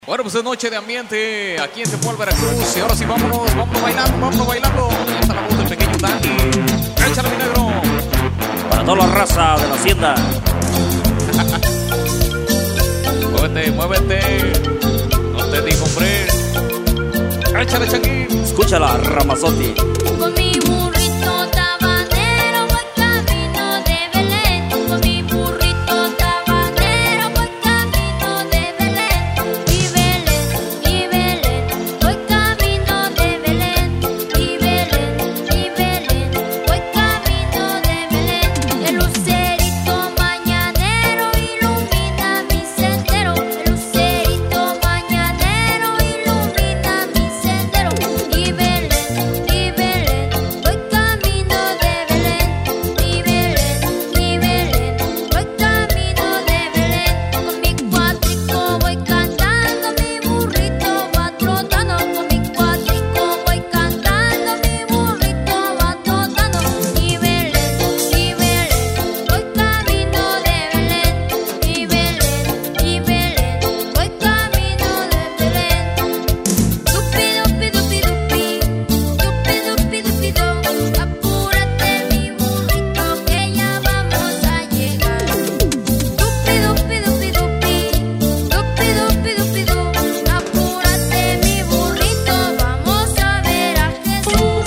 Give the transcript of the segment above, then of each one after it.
Bueno, pues es noche de ambiente aquí en Tepual, Veracruz. Y ahora sí, vámonos bailando. Ahí está la voz del pequeño Dani. Échale, mi negro. Para toda la raza de la hacienda. Muévete. No te digo, hombre. Échale, Changuín. Escúchala, Ramazotti. Con mi burrito tabanero voy camino de Belén. Con mi burrito tabanero voy camino de Belén. Y Belén, voy camino de Belén. Y Belén, voy camino de Belén. El lucerito mañanero ilumina mi sendero. El lucerito mañanero ilumina mi sendero. Y Belén, voy camino de Belén. Y Belén, voy camino de Belén. Con mi cuatrico voy cantando, mi burrito va trotando. Con mi cuatrico voy cantando, mi burrito va trotando. Y Belén, voy camino de Belén. Y Belén, voy camino de Belén. Dupi, dupi, apúrate mi burrito que ya vamos a llegar. Dupi, apúrate mi burrito, vamos a ver a Jesús.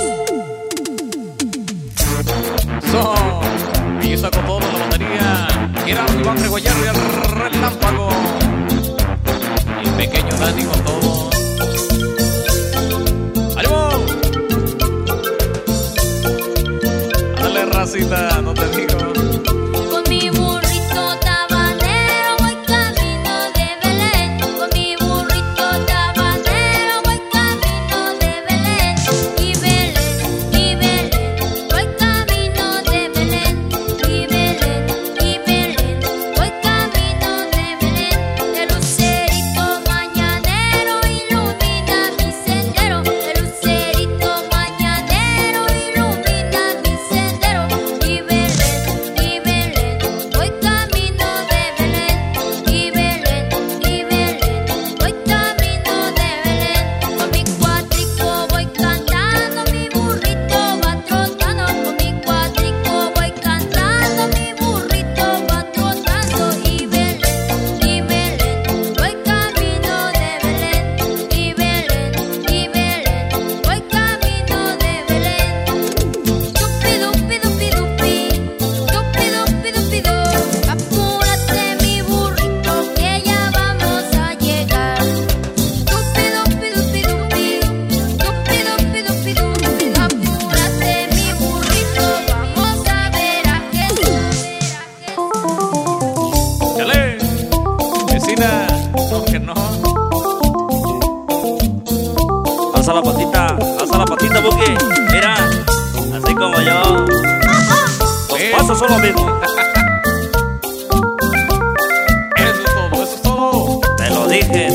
Y está con todo la batería. Mira, Iván Reguayero y el relámpago. Y el pequeño Dani con todo. ¡Ánimo! Ándale, racita, no te digo. Con mi burrito tabanero voy camino de Belén. Con mi burrito tabanero voy camino de Belén. Y Belén, voy camino de Belén. Y Belén, voy camino de Belén. El lucerito mañanero ilumina mi sendero. El lucerito mañanero ilumina mi sendero. Y Belén, voy camino de Belén. Y Belén, voy camino de Belén. Con mi cuatrico voy cantando, mi burrito va trotando. Con mi cuatrico voy cantando, mi burrito va trotando. Y Belén, voy camino de Belén. Y Belén, voy camino de Belén. Dupi, apúrate mi burrito que ya vamos a llegar. Dupi, apúrate mi burrito, vamos a ver a Jesús. ¡Chale! Vecina, no que no. Alza la patita, Buki. Mira, así como yo. Los pasos son los mismos. Eso es todo. Te lo dije.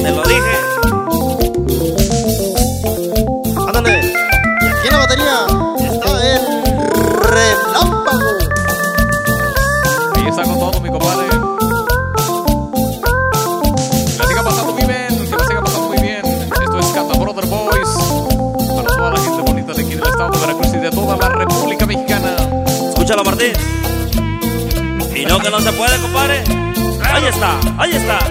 Ándale. Y aquí en la batería está el relámpago. Ahí está con todo, mi compadre. Que la siga pasando muy bien, Esto es Cata Brother Boys. Para toda la gente bonita de aquí del estado de Veracruz y de toda la República Mexicana. Escúchalo, Martín. Y no que no se puede, compadre. Ahí está.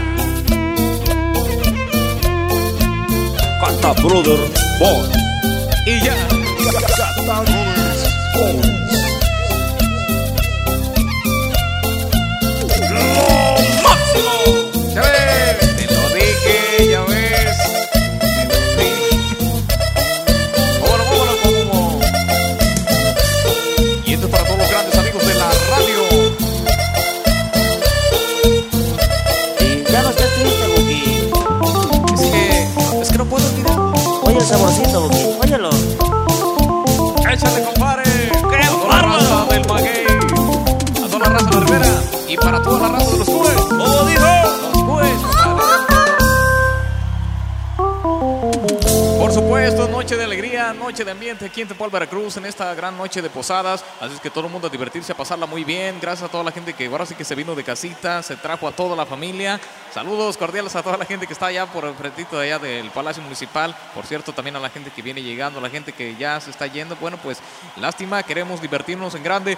Cata Brother Boy. Y ya. ¡Lo máximo! Ya ves, te lo dije, ya ves. Te lo dije. Vámonos. Y esto es para todos los grandes amigos de la radio. Y ya no estés triste, Buki. Es que no puedo olvidar. Oye el saborcito, Buki. Óyelo. Échale, compadre. ¡Qué A toda la bárbaro! raza del Maguey. A toda la raza de la Rivera. Y para toda la raza de los Cubes. ¿Cómo dijo? Los Cubes, compadre. Por supuesto, noche de alegría, noche de ambiente aquí en Tepual, Veracruz, en esta gran noche de posadas. Así es que todo el mundo a divertirse, a pasarla muy bien. Gracias a toda la gente que ahora sí que se vino de casita, se trajo a toda la familia. Saludos cordiales a toda la gente que está allá por el frentito de allá del Palacio Municipal. Por cierto, también a la gente que viene llegando, a la gente que ya se está yendo. Bueno, pues lástima, queremos divertirnos en grande.